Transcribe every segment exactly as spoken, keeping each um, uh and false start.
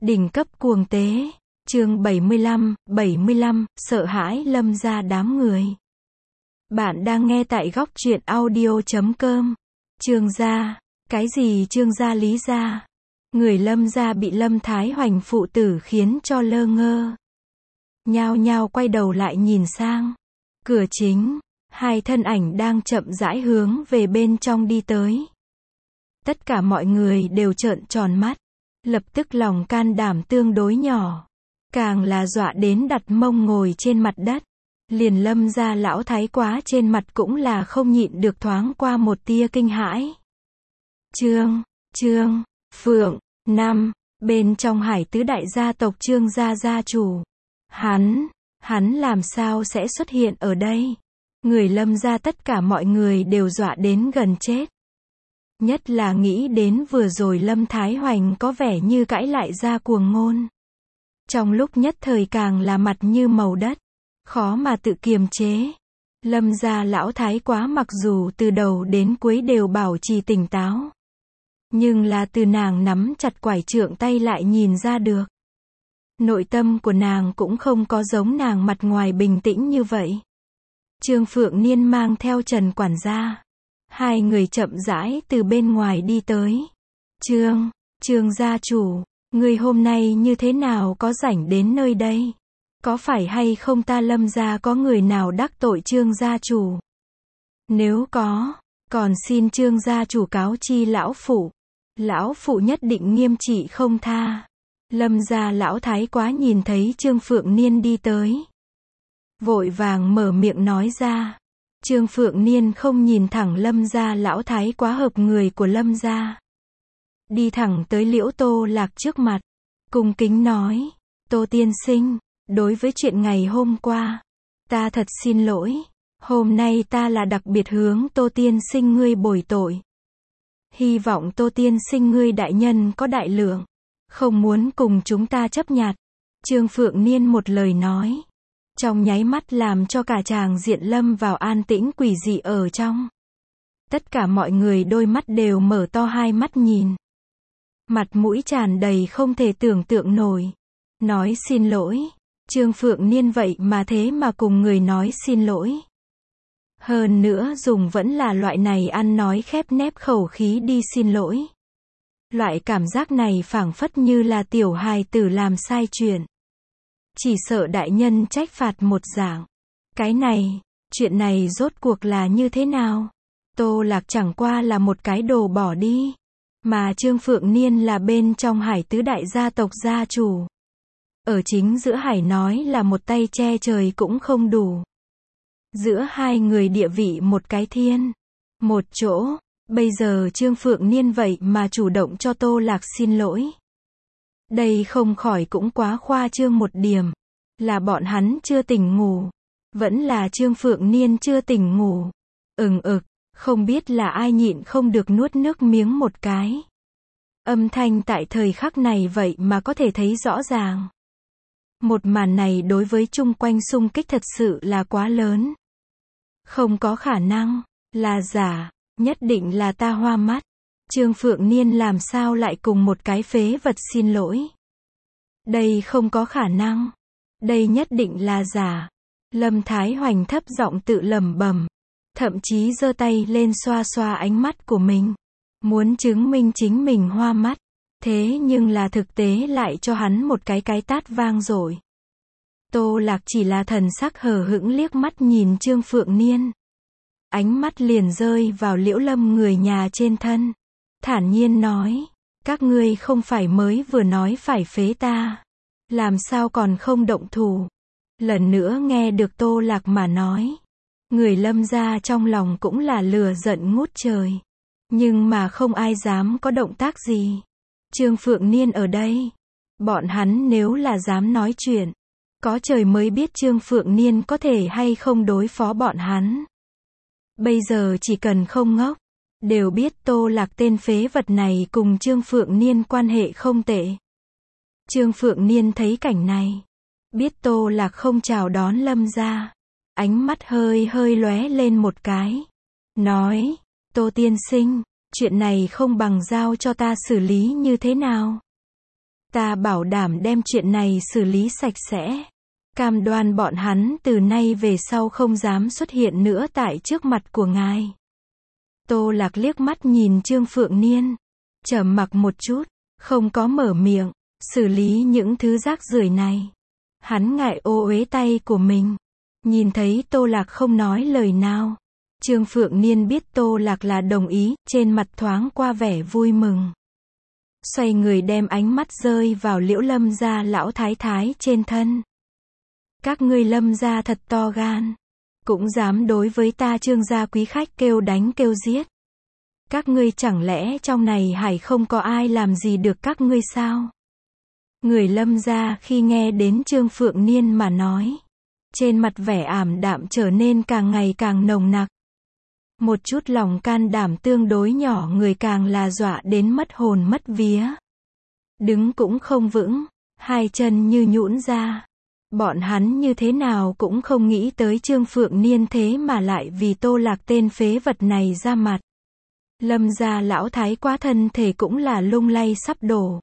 Đỉnh cấp cuồng tế. Chương bảy mươi lăm, bảy mươi lăm, sợ hãi Lâm gia đám người. Bạn đang nghe tại góc truyện audio chấm com. Trương gia. Cái gì Trương gia Lý gia? Người Lâm gia bị Lâm Thái Hoành phụ tử khiến cho lơ ngơ. Nhao nhao quay đầu lại nhìn sang. Cửa chính, hai thân ảnh đang chậm rãi hướng về bên trong đi tới. Tất cả mọi người đều trợn tròn mắt, lập tức lòng can đảm tương đối nhỏ. Càng là dọa đến đặt mông ngồi trên mặt đất. Liền Lâm gia lão thái quá trên mặt cũng là không nhịn được thoáng qua một tia kinh hãi. Trương, Trương, Phượng, Năm, bên trong Hải tứ đại gia tộc Trương gia gia chủ. Hắn, hắn làm sao sẽ xuất hiện ở đây? Người Lâm gia tất cả mọi người đều dọa đến gần chết. Nhất là nghĩ đến vừa rồi Lâm Thái Hoành có vẻ như cãi lại ra cuồng ngôn. Trong lúc nhất thời càng là mặt như màu đất, khó mà tự kiềm chế. Lâm gia lão thái quá mặc dù từ đầu đến cuối đều bảo trì tỉnh táo, nhưng là từ nàng nắm chặt quải trượng tay lại nhìn ra được. Nội tâm của nàng cũng không có giống nàng mặt ngoài bình tĩnh như vậy. Trương Phượng Niên mang theo Trần quản gia. Hai người chậm rãi từ bên ngoài đi tới. Trương, Trương gia chủ, người hôm nay như thế nào có rảnh đến nơi đây? Có phải hay không ta Lâm gia có người nào đắc tội Trương gia chủ? Nếu có, còn xin Trương gia chủ cáo chi lão phụ. Lão phụ nhất định nghiêm trị không tha. Lâm gia lão thái quá nhìn thấy Trương Phượng Niên đi tới, vội vàng mở miệng nói ra. Trương Phượng Niên không nhìn thẳng Lâm gia lão thái quá hợp người của Lâm gia, đi thẳng tới Liễu Tô Lạc trước mặt, cung kính nói: Tô tiên sinh, đối với chuyện ngày hôm qua, ta thật xin lỗi. Hôm nay ta là đặc biệt hướng Tô tiên sinh ngươi bồi tội. Hy vọng Tô tiên sinh ngươi đại nhân có đại lượng, không muốn cùng chúng ta chấp nhặt. Trương Phượng Niên một lời nói, trong nháy mắt làm cho cả tràng diện lâm vào an tĩnh quỷ dị ở trong. Tất cả mọi người đôi mắt đều mở to hai mắt nhìn. Mặt mũi tràn đầy không thể tưởng tượng nổi. Nói xin lỗi. Trương Phượng Niên vậy mà thế mà cùng người nói xin lỗi. Hơn nữa dùng vẫn là loại này ăn nói khép nép khẩu khí đi xin lỗi. Loại cảm giác này phảng phất như là tiểu hài tử làm sai chuyện, chỉ sợ đại nhân trách phạt một dạng. Cái này, chuyện này rốt cuộc là như thế nào? Tô Lạc chẳng qua là một cái đồ bỏ đi, mà Trương Phượng Niên là bên trong Hải tứ đại gia tộc gia chủ. Ở chính giữa Hải nói là một tay che trời cũng không đủ. Giữa hai người địa vị một cái thiên, một chỗ. Bây giờ Trương Phượng Niên vậy mà chủ động cho Tô Lạc xin lỗi. Đây không khỏi cũng quá khoa trương một điểm. Là bọn hắn chưa tỉnh ngủ, vẫn là Trương Phượng Niên chưa tỉnh ngủ. Ừng ực, không biết là ai nhịn không được nuốt nước miếng một cái. Âm thanh tại thời khắc này vậy mà có thể thấy rõ ràng. Một màn này đối với chung quanh xung kích thật sự là quá lớn. Không có khả năng, là giả. Nhất định là ta hoa mắt. Trương Phượng Niên làm sao lại cùng một cái phế vật xin lỗi? Đây không có khả năng. Đây nhất định là giả. Lâm Thái Hoành thấp giọng tự lẩm bẩm, thậm chí giơ tay lên xoa xoa ánh mắt của mình, muốn chứng minh chính mình hoa mắt. Thế nhưng là thực tế lại cho hắn một cái cái tát vang dội. Tô Lạc chỉ là thần sắc hờ hững liếc mắt nhìn Trương Phượng Niên. Ánh mắt liền rơi vào Liễu Lâm người nhà trên thân. Thản nhiên nói, các ngươi không phải mới vừa nói phải phế ta. Làm sao còn không động thủ? Lần nữa nghe được Tô Lạc mà nói. Người Lâm gia trong lòng cũng là lửa giận ngút trời. Nhưng mà không ai dám có động tác gì. Trương Phượng Niên ở đây. Bọn hắn nếu là dám nói chuyện, có trời mới biết Trương Phượng Niên có thể hay không đối phó bọn hắn. Bây giờ chỉ cần không ngốc, đều biết Tô Lạc tên phế vật này cùng Trương Phượng Niên quan hệ không tệ. Trương Phượng Niên thấy cảnh này, biết Tô Lạc không chào đón Lâm gia, ánh mắt hơi hơi lóe lên một cái. Nói, Tô tiên sinh, chuyện này không bằng giao cho ta xử lý như thế nào? Ta bảo đảm đem chuyện này xử lý sạch sẽ. Cam đoan bọn hắn từ nay về sau không dám xuất hiện nữa tại trước mặt của ngài. Tô Lạc liếc mắt nhìn Trương Phượng Niên. Trầm mặc một chút, không có mở miệng, xử lý những thứ rác rưởi này. Hắn ngại ô uế tay của mình. Nhìn thấy Tô Lạc không nói lời nào. Trương Phượng Niên biết Tô Lạc là đồng ý, trên mặt thoáng qua vẻ vui mừng. Xoay người đem ánh mắt rơi vào Liễu Lâm gia lão thái thái trên thân. Các ngươi Lâm gia thật to gan. Cũng dám đối với ta Trương gia quý khách kêu đánh kêu giết. Các ngươi chẳng lẽ trong này hải không có ai làm gì được các ngươi sao? Người Lâm gia khi nghe đến Trương Phượng Niên mà nói. Trên mặt vẻ ảm đạm trở nên càng ngày càng nồng nặc. Một chút lòng can đảm tương đối nhỏ người càng là dọa đến mất hồn mất vía. Đứng cũng không vững, hai chân như nhũn ra. Bọn hắn như thế nào cũng không nghĩ tới Trương Phượng Niên thế mà lại vì Tô Lạc tên phế vật này ra mặt. Lâm gia lão thái quá thân thể cũng là lung lay sắp đổ.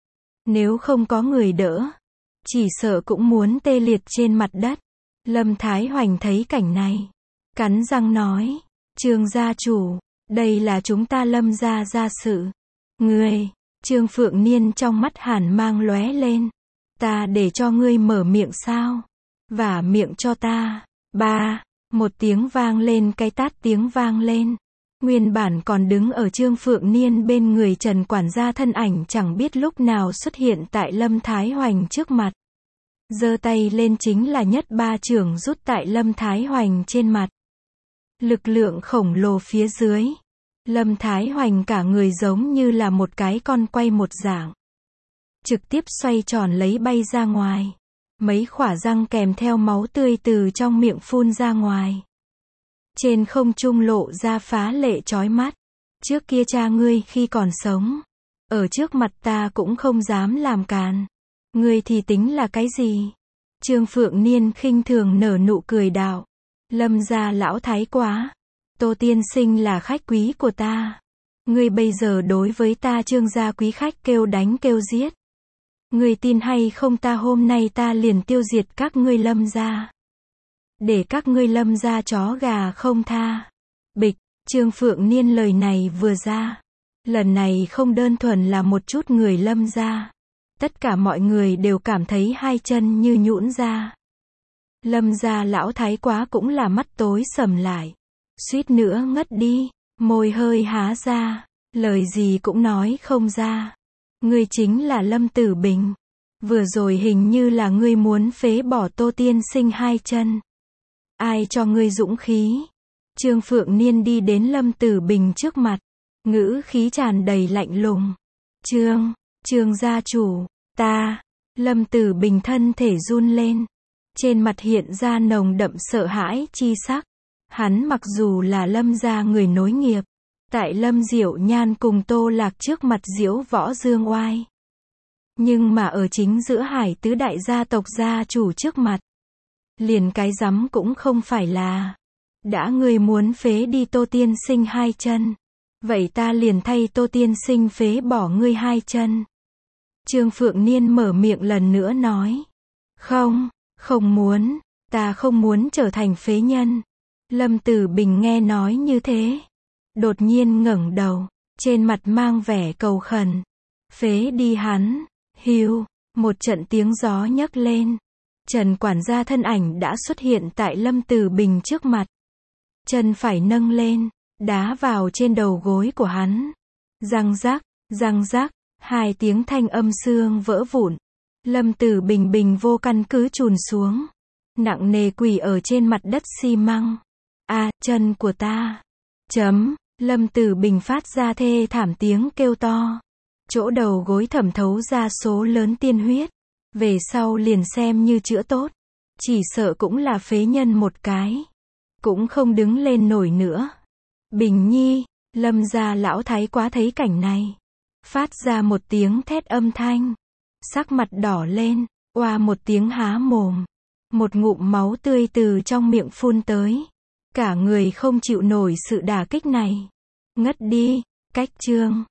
Nếu không có người đỡ, chỉ sợ cũng muốn tê liệt trên mặt đất. Lâm Thái Hoành thấy cảnh này, cắn răng nói, Trương gia chủ, đây là chúng ta Lâm gia gia sự. Ngươi, Trương Phượng Niên trong mắt hàn mang lóe lên. Ta để cho ngươi mở miệng sao? Vả miệng cho ta. Ba, một tiếng vang lên, cái tát tiếng vang lên. Nguyên bản còn đứng ở Trương Phượng Niên bên người Trần quản gia thân ảnh chẳng biết lúc nào xuất hiện tại Lâm Thái Hoành trước mặt. Giơ tay lên chính là nhất ba chưởng rút tại Lâm Thái Hoành trên mặt. Lực lượng khổng lồ phía dưới. Lâm Thái Hoành cả người giống như là một cái con quay một dạng. Trực tiếp xoay tròn lấy bay ra ngoài. Mấy khỏa răng kèm theo máu tươi từ trong miệng phun ra ngoài. Trên không trung lộ ra phá lệ chói mắt. Trước kia cha ngươi khi còn sống, ở trước mặt ta cũng không dám làm càn. Ngươi thì tính là cái gì? Trương Phượng Niên khinh thường nở nụ cười đạo. Lâm gia lão thái quá. Tô tiên sinh là khách quý của ta. Ngươi bây giờ đối với ta Trương gia quý khách kêu đánh kêu giết. Ngươi tin hay không ta hôm nay ta liền tiêu diệt các ngươi Lâm gia. Để các ngươi Lâm gia chó gà không tha. Bịch, Trương Phượng Niên lời này vừa ra. Lần này không đơn thuần là một chút người Lâm gia. Tất cả mọi người đều cảm thấy hai chân như nhũn ra. Lâm gia lão thái quá cũng là mắt tối sầm lại. Suýt nữa ngất đi, môi hơi há ra, lời gì cũng nói không ra. Ngươi chính là Lâm Tử Bình. Vừa rồi hình như là ngươi muốn phế bỏ Tô tiên sinh hai chân. Ai cho ngươi dũng khí? Trương Phượng Niên đi đến Lâm Tử Bình trước mặt. Ngữ khí tràn đầy lạnh lùng. Trương, Trương gia chủ, ta. Lâm Tử Bình thân thể run lên. Trên mặt hiện ra nồng đậm sợ hãi chi sắc. Hắn mặc dù là Lâm gia người nối nghiệp. Tại Lâm Diệu Nhan cùng Tô Lạc trước mặt diễu võ dương oai. Nhưng mà ở chính giữa hải tứ đại gia tộc gia chủ trước mặt. Liền cái rắm cũng không phải là. Đã ngươi muốn phế đi Tô tiên sinh hai chân. Vậy ta liền thay Tô tiên sinh phế bỏ ngươi hai chân. Trương Phượng Niên mở miệng lần nữa nói. Không, không muốn, ta không muốn trở thành phế nhân. Lâm Tử Bình nghe nói như thế. Đột nhiên ngẩng đầu, trên mặt mang vẻ cầu khẩn. Phế đi hắn, hiu, một trận tiếng gió nhấc lên. Trần quản gia thân ảnh đã xuất hiện tại Lâm Tử Bình trước mặt. Chân phải nâng lên, đá vào trên đầu gối của hắn. Răng rắc, răng rắc, hai tiếng thanh âm xương vỡ vụn. Lâm Tử Bình bình vô căn cứ chùn xuống. Nặng nề quỳ ở trên mặt đất xi măng. A, chân của ta. Chấm, Lâm Tử Bình phát ra thê thảm tiếng kêu to. Chỗ đầu gối thẩm thấu ra số lớn tiên huyết. Về sau liền xem như chữa tốt. Chỉ sợ cũng là phế nhân một cái. Cũng không đứng lên nổi nữa. Bình Nhi, Lâm gia lão thái quá thấy cảnh này. Phát ra một tiếng thét âm thanh. Sắc mặt đỏ lên, oa một tiếng há mồm. Một ngụm máu tươi từ trong miệng phun tới. Cả người không chịu nổi sự đả kích này. Ngất đi, cách Trương,